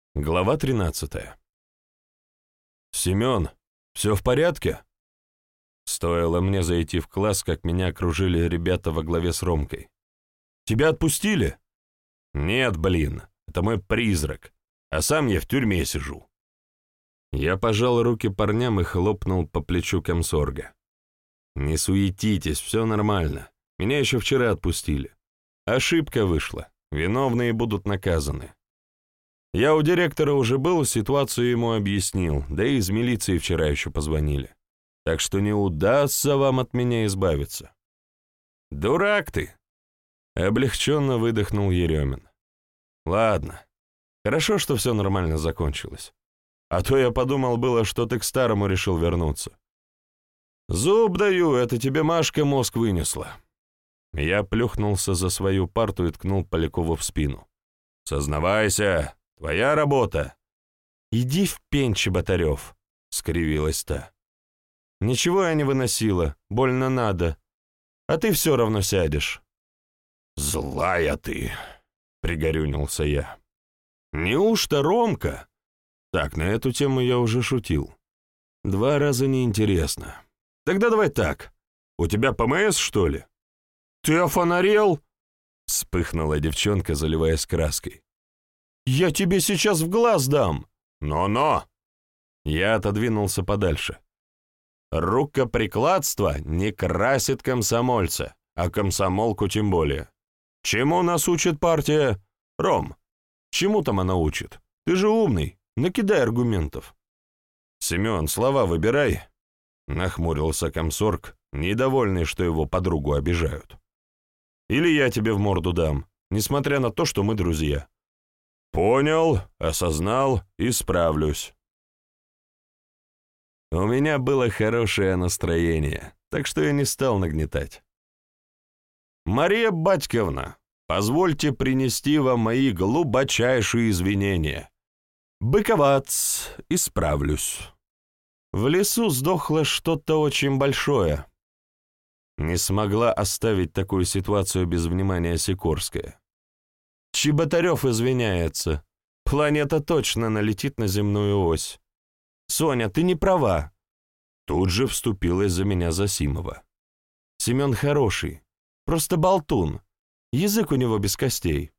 Глава 13. «Семен, все в порядке?» Стоило мне зайти в класс, как меня окружили ребята во главе с Ромкой. «Тебя отпустили?» «Нет, блин, это мой призрак, а сам я в тюрьме сижу». Я пожал руки парням и хлопнул по плечу комсорга. «Не суетитесь, все нормально. Меня еще вчера отпустили. Ошибка вышла, виновные будут наказаны. Я у директора уже был, ситуацию ему объяснил, да и из милиции вчера еще позвонили. Так что не удастся вам от меня избавиться». «Дурак ты!» — облегченно выдохнул Еремин. «Ладно, хорошо, что все нормально закончилось. А то я подумал было, что ты к старому решил вернуться. Зуб даю, это тебе Машка мозг вынесла». Я плюхнулся за свою парту и ткнул Полякову в спину. «Сознавайся, твоя работа». «Иди в пень, Чеботарев», — скривилась та. «Ничего я не выносила, больно надо. А ты все равно сядешь». «Злая ты», — пригорюнился я. «Неужто Ромка?» Так, на эту тему я уже шутил. 2 раза неинтересно. Тогда давай так. У тебя ПМС, что ли? «Ты офонарел?» — вспыхнула девчонка, заливаясь краской. «Я тебе сейчас в глаз дам!» «Но-но!» Я отодвинулся подальше. «Рукоприкладство не красит комсомольца, а комсомолку тем более. Чему нас учит партия? Ром, чему там она учит? Ты же умный, накидай аргументов». «Семен, слова выбирай», — нахмурился комсорг, недовольный, что его подругу обижают. «Или я тебе в морду дам, несмотря на то, что мы друзья». «Понял, осознал, исправлюсь». У меня было хорошее настроение, так что я не стал нагнетать. «Мария Батьковна, позвольте принести вам мои глубочайшие извинения. Быковац, исправлюсь. В лесу сдохло что-то очень большое». Не смогла оставить такую ситуацию без внимания Сикорская. «Чеботарев извиняется. Планета точно налетит на земную ось. Соня, ты не права». Тут же вступилась за меня Засимова. «Семен хороший, просто болтун. Язык у него без костей».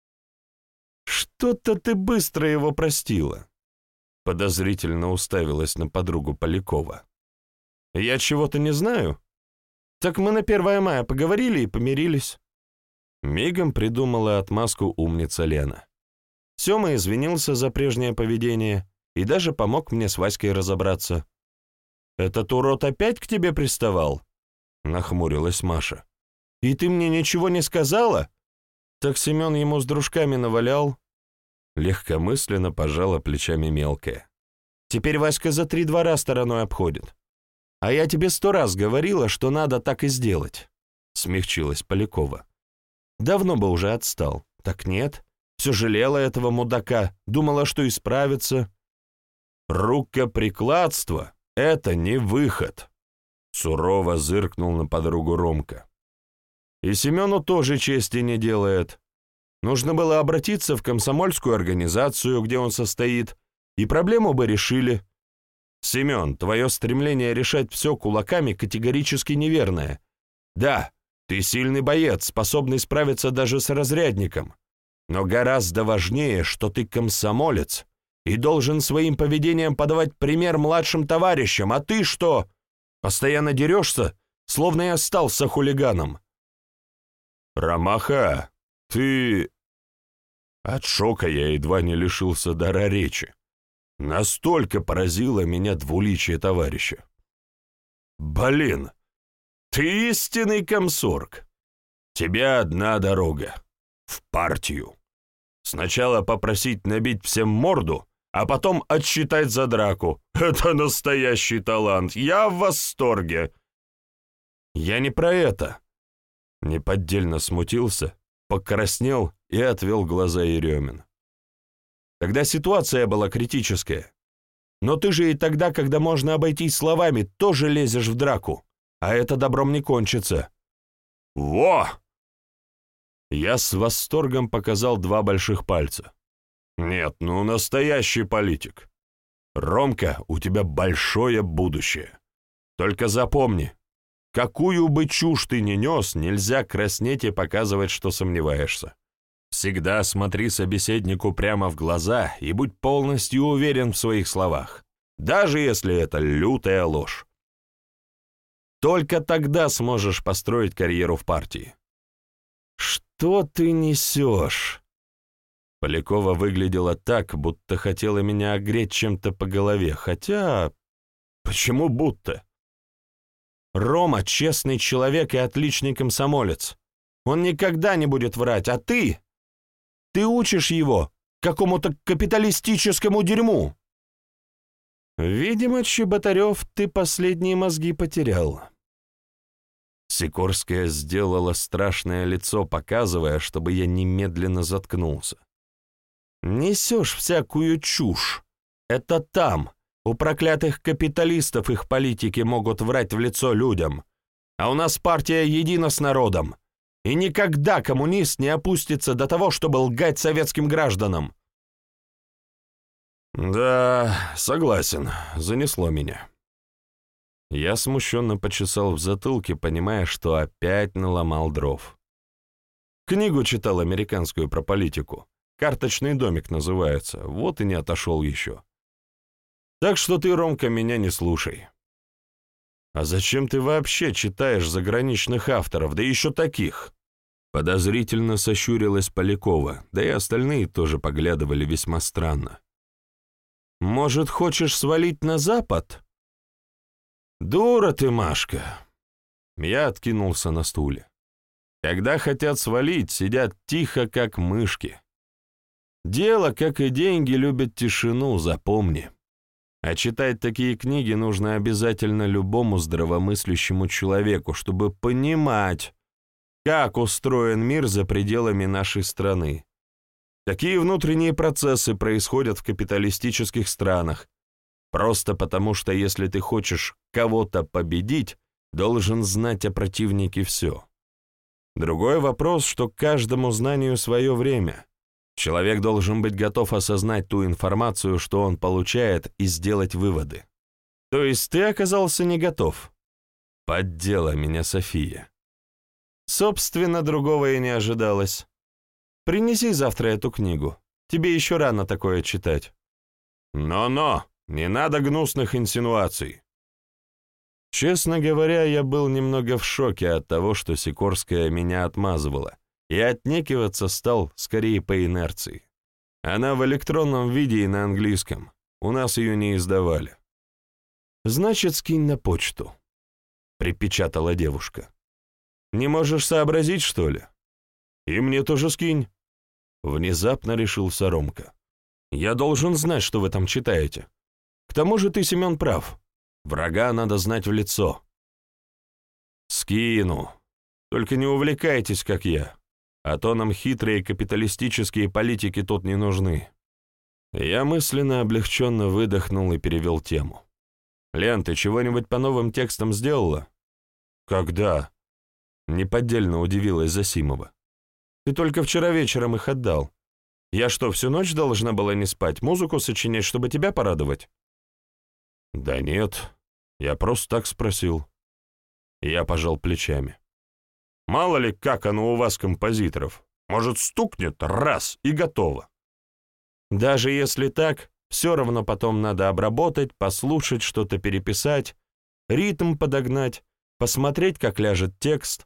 «Что-то ты быстро его простила», — подозрительно уставилась на подругу Полякова. «Я чего-то не знаю? Так мы на 1 мая поговорили и помирились». Мигом придумала отмазку умница Лена. Сёма извинился за прежнее поведение и даже помог мне с Васькой разобраться. «Этот урод опять к тебе приставал?» — нахмурилась Маша. «И ты мне ничего не сказала?» «Так Семен ему с дружками навалял». Легкомысленно пожала плечами мелкая. «Теперь Васька за 3 двора стороной обходит. А я тебе 100 раз говорила, что надо так и сделать», — смягчилась Полякова. «Давно бы уже отстал. Так нет, все жалела этого мудака, думала, что исправится». «Рукоприкладство — это не выход», — сурово зыркнул на подругу Ромка. «И Семену тоже чести не делает. Нужно было обратиться в комсомольскую организацию, где он состоит, и проблему бы решили. Семен, твое стремление решать все кулаками категорически неверное. Да, ты сильный боец, способный справиться даже с разрядником, но гораздо важнее, что ты комсомолец и должен своим поведением подавать пример младшим товарищам, а ты что? Постоянно дерешься, словно и остался хулиганом». «Ромаха, ты...» От шока я едва не лишился дара речи. Настолько поразило меня двуличие товарища. «Блин, ты истинный комсорг. Тебе одна дорога — в партию. Сначала попросить набить всем морду, а потом отсчитать за драку. Это настоящий талант, я в восторге». «Я не про это». Неподдельно смутился, покраснел и отвел глаза Еремин. «Тогда ситуация была критическая. Но ты же и тогда, когда можно обойтись словами, тоже лезешь в драку, а это добром не кончится». «Во!» Я с восторгом показал 2 больших пальца. Нет, ну настоящий политик. Ромка, у тебя большое будущее. Только запомни, какую бы чушь ты ни нес, нельзя краснеть и показывать, что сомневаешься. Всегда смотри собеседнику прямо в глаза и будь полностью уверен в своих словах, даже если это лютая ложь. Только тогда сможешь построить карьеру в партии. Что ты несешь? Полякова выглядела так, будто хотела меня огреть чем-то по голове, хотя... Почему будто? Рома — честный человек и отличный комсомолец. Он никогда не будет врать, а ты... Ты учишь его какому-то капиталистическому дерьму. Видимо, Чеботарев, ты последние мозги потерял. Сикорская сделала страшное лицо, показывая, чтобы я немедленно заткнулся. Несешь всякую чушь. Это там, у проклятых капиталистов, их политики могут врать в лицо людям. А у нас партия едина с народом. И никогда коммунист не опустится до того, чтобы лгать советским гражданам. Да, согласен, занесло меня. Я смущенно почесал в затылке, понимая, что опять наломал дров. Книгу читал американскую про политику. «Карточный домик» называется, вот и не отошел еще. Так что ты, Ромка, меня не слушай. А зачем ты вообще читаешь заграничных авторов, да еще таких? Подозрительно сощурилась Полякова, да и остальные тоже поглядывали весьма странно. Может, хочешь свалить на Запад? Дура ты, Машка. Я откинулся на стуле. Когда хотят свалить, сидят тихо, как мышки. Дело, как и деньги, любит тишину, запомни. А читать такие книги нужно обязательно любому здравомыслящему человеку, чтобы понимать, как устроен мир за пределами нашей страны. Какие внутренние процессы происходят в капиталистических странах. Просто потому, что если ты хочешь кого-то победить, должен знать о противнике все. Другой вопрос, что каждому знанию свое время. Человек должен быть готов осознать ту информацию, что он получает, и сделать выводы. То есть ты оказался не готов? Поддела меня София. Собственно, другого и не ожидалось. Принеси завтра эту книгу. Тебе еще рано такое читать. Но-но, не надо гнусных инсинуаций. Честно говоря, я был немного в шоке от того, что Сикорская меня отмазывала, и отнекиваться стал скорее по инерции. Она в электронном виде и на английском. У нас ее не издавали. «Значит, скинь на почту», — припечатала девушка. «Не можешь сообразить, что ли? И мне тоже скинь». Внезапно решился Ромка. «Я должен знать, что вы там читаете. К тому же ты, Семен, прав. Врага надо знать в лицо». «Скину. Только не увлекайтесь, как я. А то нам хитрые капиталистические политики тут не нужны». Я мысленно облегченно выдохнул и перевел тему. «Лен, ты чего-нибудь по новым текстам сделала?» «Когда?» — неподдельно удивилась Засимова. «Ты только вчера вечером их отдал. Я что, всю ночь должна была не спать, музыку сочинять, чтобы тебя порадовать?» «Да нет, я просто так спросил». Я пожал плечами. «Мало ли, как оно у вас, композиторов. Может, стукнет раз и готово». «Даже если так, все равно потом надо обработать, послушать, что-то переписать, ритм подогнать, посмотреть, как ляжет текст».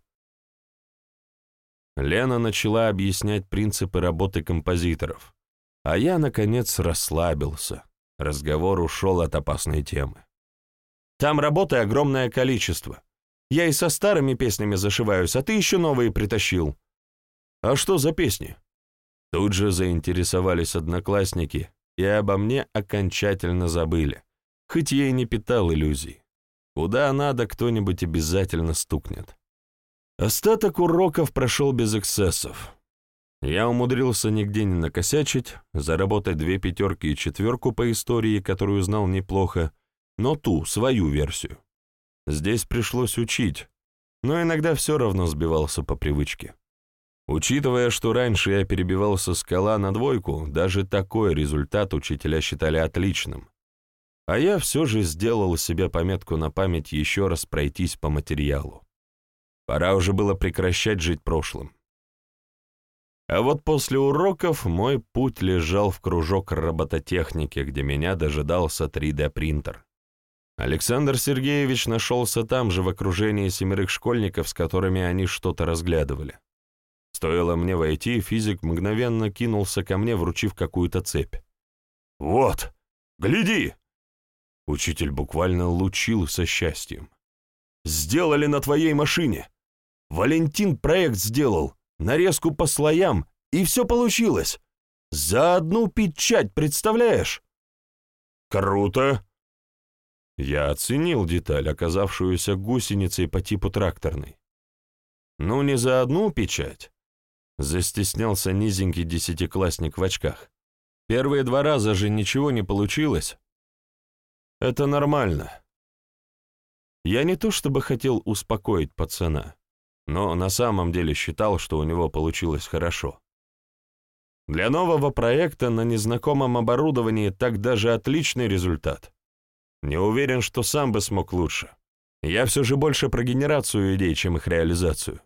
Лена начала объяснять принципы работы композиторов, а я, наконец, расслабился. Разговор ушел от опасной темы. «Там работы огромное количество. Я и со старыми песнями зашиваюсь, а ты еще новые притащил». «А что за песни?» Тут же заинтересовались одноклассники и обо мне окончательно забыли, хоть я и не питал иллюзий. Куда надо, кто-нибудь обязательно стукнет. Остаток уроков прошел без эксцессов. Я умудрился нигде не накосячить, заработать 2 пятерки и 4 по истории, которую знал неплохо, но ту, свою версию. Здесь пришлось учить, но иногда все равно сбивался по привычке. Учитывая, что раньше я перебивался с кола на двойку, даже такой результат учителя считали отличным. А я все же сделал себе пометку на память еще раз пройтись по материалу. Пора уже было прекращать жить прошлым. А вот после уроков мой путь лежал в кружок робототехники, где меня дожидался 3D-принтер. Александр Сергеевич нашелся там же в окружении 7 школьников, с которыми они что-то разглядывали. Стоило мне войти, физик мгновенно кинулся ко мне, вручив какую-то цепь. «Вот, гляди!» Учитель буквально лучился счастьем. «Сделали на твоей машине! Валентин проект сделал, нарезку по слоям, и все получилось! За одну печать, представляешь?» «Круто!» Я оценил деталь, оказавшуюся гусеницей по типу тракторной. «Ну, не за одну печать!» Застеснялся низенький 10-классник в очках. «Первые 2 раза же ничего не получилось!» «Это нормально!» Я не то чтобы хотел успокоить пацана, но на самом деле считал, что у него получилось хорошо. Для нового проекта на незнакомом оборудовании так даже отличный результат. Не уверен, что сам бы смог лучше. Я все же больше про генерацию идей, чем их реализацию.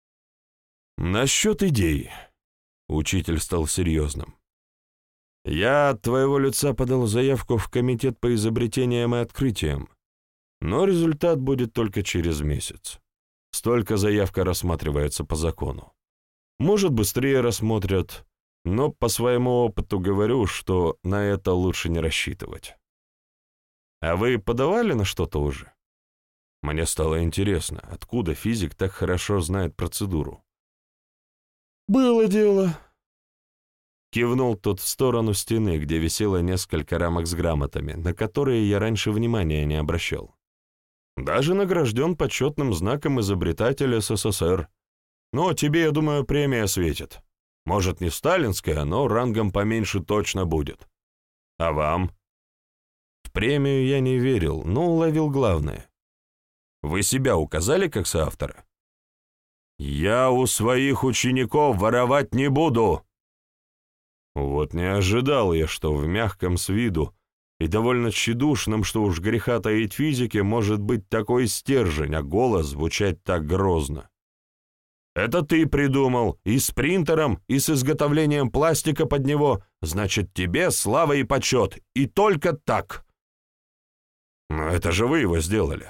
Насчет идей. Учитель стал серьезным. Я от твоего лица подал заявку в комитет по изобретениям и открытиям, но результат будет только через месяц. Столько заявка рассматривается по закону. Может, быстрее рассмотрят, но по своему опыту говорю, что на это лучше не рассчитывать. А вы подавали на что-то уже? Мне стало интересно, откуда физик так хорошо знает процедуру. «Было дело», — кивнул тот в сторону стены, где висело несколько рамок с грамотами, на которые я раньше внимания не обращал. Даже награжден почетным знаком изобретателя СССР. Но тебе, я думаю, премия светит. Может, не сталинская, но рангом поменьше точно будет. А вам? В премию я не верил, но уловил главное. Вы себя указали как соавтора? Я у своих учеников воровать не буду. Вот не ожидал я, что в мягком с виду и довольно тщедушном, что уж греха таить физике, может быть такой стержень, а голос звучать так грозно. Это ты придумал, и с принтером, и с изготовлением пластика под него, значит, тебе слава и почет, и только так. Но это же вы его сделали.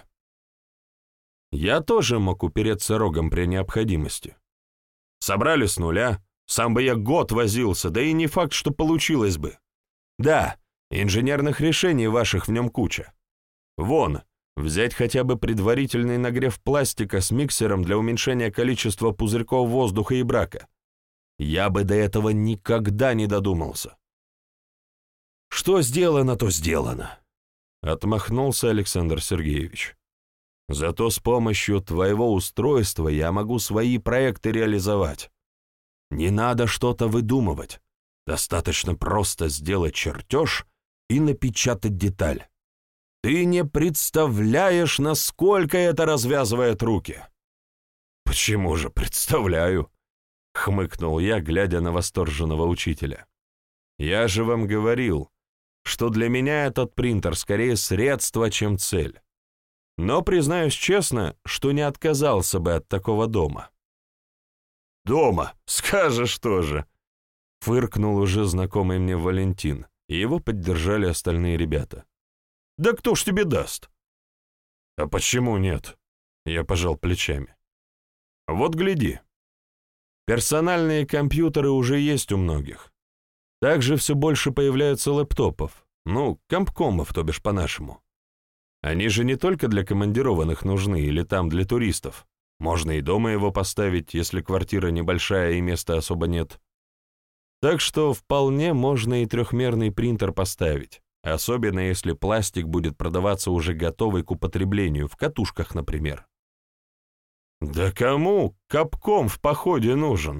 Я тоже мог упереться рогом при необходимости. Собрали с нуля, сам бы я год возился, да и не факт, что получилось бы. Да, инженерных решений ваших в нем куча. Вон, взять хотя бы предварительный нагрев пластика с миксером для уменьшения количества пузырьков воздуха и брака. Я бы до этого никогда не додумался. Что сделано, то сделано, — отмахнулся Александр Сергеевич. Зато с помощью твоего устройства я могу свои проекты реализовать. Не надо что-то выдумывать. Достаточно просто сделать чертеж и напечатать деталь. Ты не представляешь, насколько это развязывает руки. Почему же представляю? Хмыкнул я, глядя на восторженного учителя. Я же вам говорил, что для меня этот принтер скорее средство, чем цель. Но признаюсь честно, что не отказался бы от такого дома. «Дома? Скажешь тоже!» — фыркнул уже знакомый мне Валентин, и его поддержали остальные ребята. «Да кто ж тебе даст?» «А почему нет?» — я пожал плечами. «Вот гляди. Персональные компьютеры уже есть у многих. Также все больше появляются лэптопов, ну, компкомов, то бишь по-нашему. Они же не только для командированных нужны или там для туристов. Можно и дома его поставить, если квартира небольшая и места особо нет. Так что вполне можно и трехмерный принтер поставить, особенно если пластик будет продаваться уже готовый к употреблению, в катушках, например. Да кому капком в походе нужен?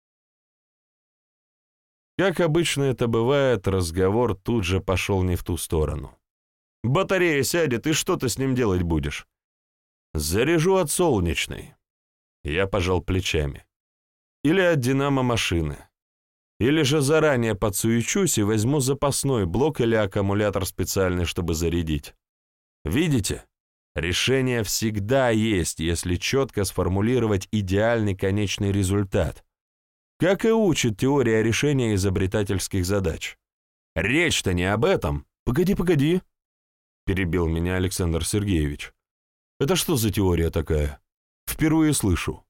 Как обычно это бывает, разговор тут же пошел не в ту сторону. Батарея сядет, и что ты с ним делать будешь? Заряжу от солнечной. Я пожал плечами. Или от динамо-машины. Или же заранее подсуечусь и возьму запасной блок или аккумулятор специальный, чтобы зарядить. Видите? Решение всегда есть, если четко сформулировать идеальный конечный результат. Как и учит теория решения изобретательских задач. Речь-то не об этом. Погоди, перебил меня Александр Сергеевич. Это что за теория такая? Впервые слышу.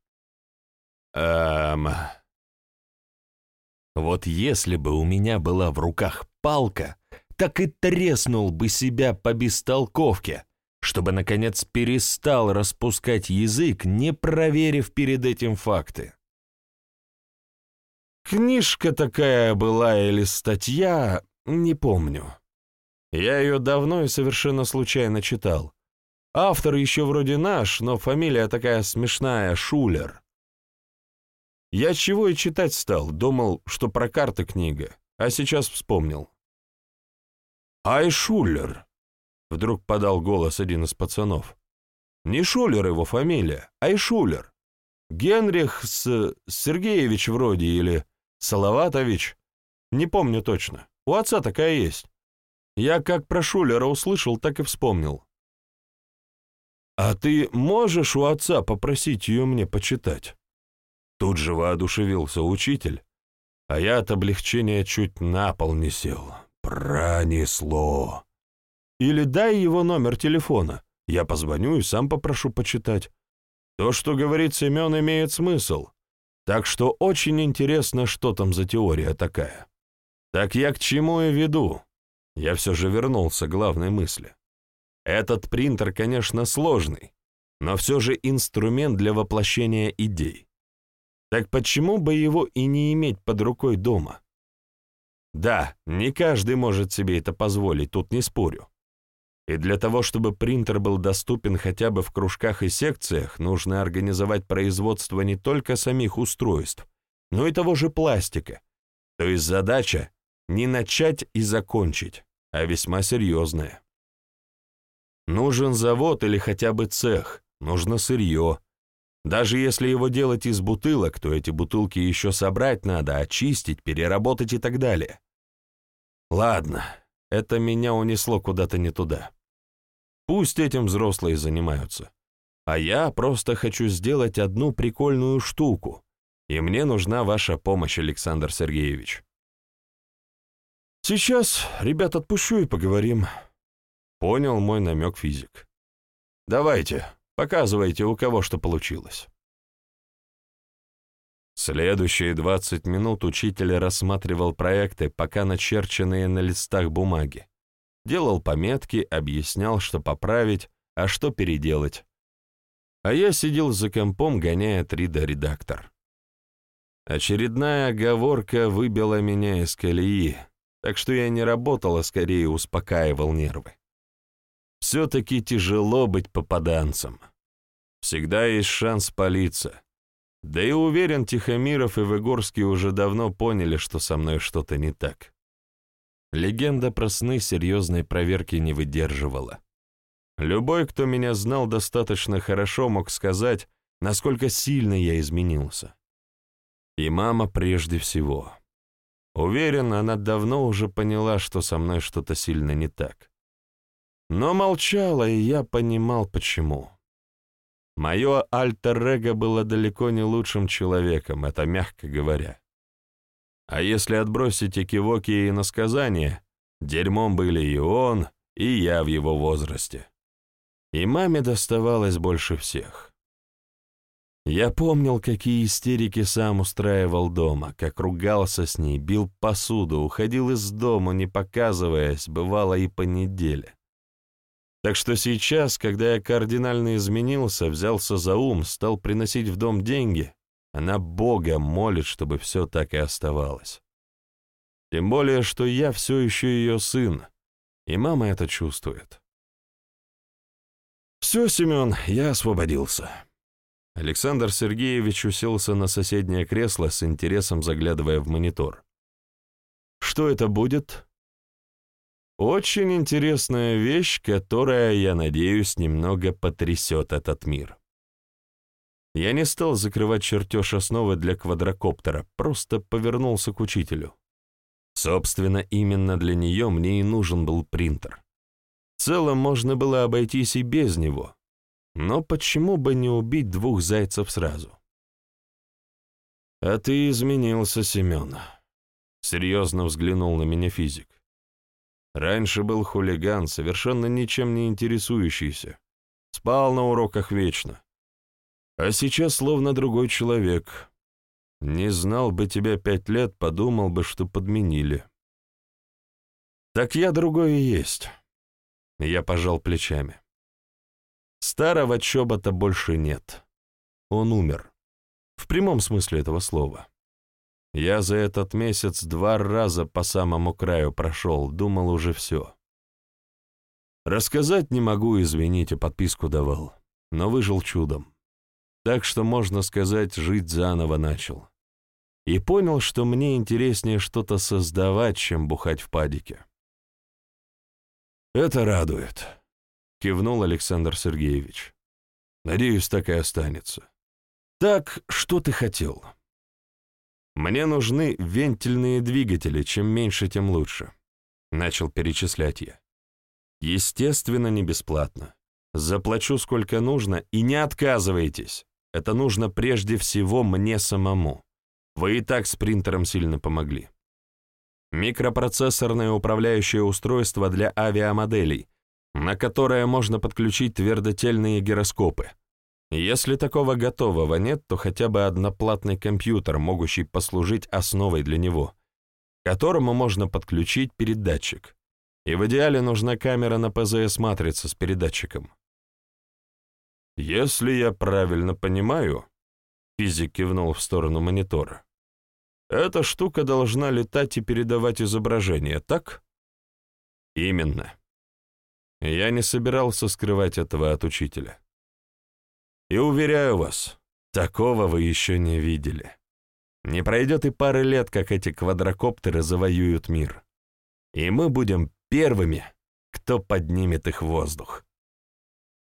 Вот если бы у меня была в руках палка, так и треснул бы себя по бестолковке, чтобы, наконец, перестал распускать язык, не проверив перед этим факты. Книжка такая была или статья, не помню. Я ее давно и совершенно случайно читал. Автор еще вроде наш, но фамилия такая смешная — Шулер. Я чего и читать стал, думал, что про карты книга, а сейчас вспомнил. «Ай, Шулер!» — вдруг подал голос один из пацанов. «Не Шулер его фамилия, ай Шулер. Генрих Сергеевич вроде или Салаватович. Не помню точно. У отца такая есть. Я как про Шулера услышал, так и вспомнил». «А ты можешь у отца попросить ее мне почитать?» Тут же воодушевился учитель, а я от облегчения чуть на пол не сел. Пронесло. Или дай его номер телефона, я позвоню и сам попрошу почитать. То, что говорит Семен, имеет смысл. Так что очень интересно, что там за теория такая. Так я к чему и веду? Я все же вернулся к главной мысли. Этот принтер, конечно, сложный, но все же инструмент для воплощения идей. Так почему бы его и не иметь под рукой дома? Да, не каждый может себе это позволить, тут не спорю. И для того, чтобы принтер был доступен хотя бы в кружках и секциях, нужно организовать производство не только самих устройств, но и того же пластика. То есть задача не начать и закончить, а весьма серьезная. Нужен завод или хотя бы цех, нужно сырье. Даже если его делать из бутылок, то эти бутылки еще собрать надо, очистить, переработать и так далее. Ладно, это меня унесло куда-то не туда. Пусть этим взрослые занимаются. А я просто хочу сделать одну прикольную штуку, и мне нужна ваша помощь, Александр Сергеевич. Сейчас ребят отпущу и поговорим. Понял мой намек физик. Давайте. Показывайте, у кого что получилось. Следующие 20 минут учитель рассматривал проекты, пока начерченные на листах бумаги. Делал пометки, объяснял, что поправить, а что переделать. А я сидел за компом, гоняя 3D-редактор. Очередная оговорка выбила меня из колеи, так что я не работал, а скорее успокаивал нервы. Все-таки тяжело быть попаданцем. Всегда есть шанс спалиться. Да и уверен, Тихомиров и Выгорский уже давно поняли, что со мной что-то не так. Легенда про сны серьезной проверки не выдерживала. Любой, кто меня знал достаточно хорошо, мог сказать, насколько сильно я изменился. И мама прежде всего. Уверен, она давно уже поняла, что со мной что-то сильно не так. Но молчала, и я понимал, почему. Мое альтер-эго было далеко не лучшим человеком, это мягко говоря. А если отбросить экивоки и иносказания, дерьмом были и он, и я в его возрасте. И маме доставалось больше всех. Я помнил, какие истерики сам устраивал дома, как ругался с ней, бил посуду, уходил из дома, не показываясь, бывало и по неделе. Так что сейчас, когда я кардинально изменился, взялся за ум, стал приносить в дом деньги, она Бога молит, чтобы все так и оставалось. Тем более, что я все еще ее сын, и мама это чувствует. Все, Семен, я освободился. Александр Сергеевич уселся на соседнее кресло с интересом, заглядывая в монитор. Что это будет? Очень интересная вещь, которая, я надеюсь, немного потрясет этот мир. Я не стал закрывать чертеж основы для квадрокоптера, просто повернулся к учителю. Собственно, именно для нее мне и нужен был принтер. В целом можно было обойтись и без него, но почему бы не убить двух зайцев сразу? «А ты изменился, Семен», — серьезно взглянул на меня физик. «Раньше был хулиган, совершенно ничем не интересующийся, спал на уроках вечно. А сейчас словно другой человек. Не знал бы тебя 5 лет, подумал бы, что подменили». «Так я другой и есть». Я пожал плечами. Старого чобота больше нет. Он умер. В прямом смысле этого слова. Я за этот месяц 2 раза по самому краю прошел, думал уже все. Рассказать не могу, извините, подписку давал, но выжил чудом. Так что, можно сказать, жить заново начал. И понял, что мне интереснее что-то создавать, чем бухать в падике. «Это радует», — кивнул Александр Сергеевич. «Надеюсь, так и останется. Так, что ты хотел?» «Мне нужны вентильные двигатели, чем меньше, тем лучше», — начал перечислять я. «Естественно, не бесплатно. Заплачу сколько нужно, и не отказывайтесь. Это нужно прежде всего мне самому. Вы и так с принтером сильно помогли. Микропроцессорное управляющее устройство для авиамоделей, на которое можно подключить твердотельные гироскопы. Если такого готового нет, то хотя бы одноплатный компьютер, могущий послужить основой для него, к которому можно подключить передатчик. И в идеале нужна камера на ПЗС-матрице с передатчиком. «Если я правильно понимаю», — физик кивнул в сторону монитора, «эта штука должна летать и передавать изображение, так?» «Именно. Я не собирался скрывать этого от учителя. И уверяю вас, такого вы еще не видели. Не пройдет и пары лет, как эти квадрокоптеры завоюют мир. И мы будем первыми, кто поднимет их в воздух».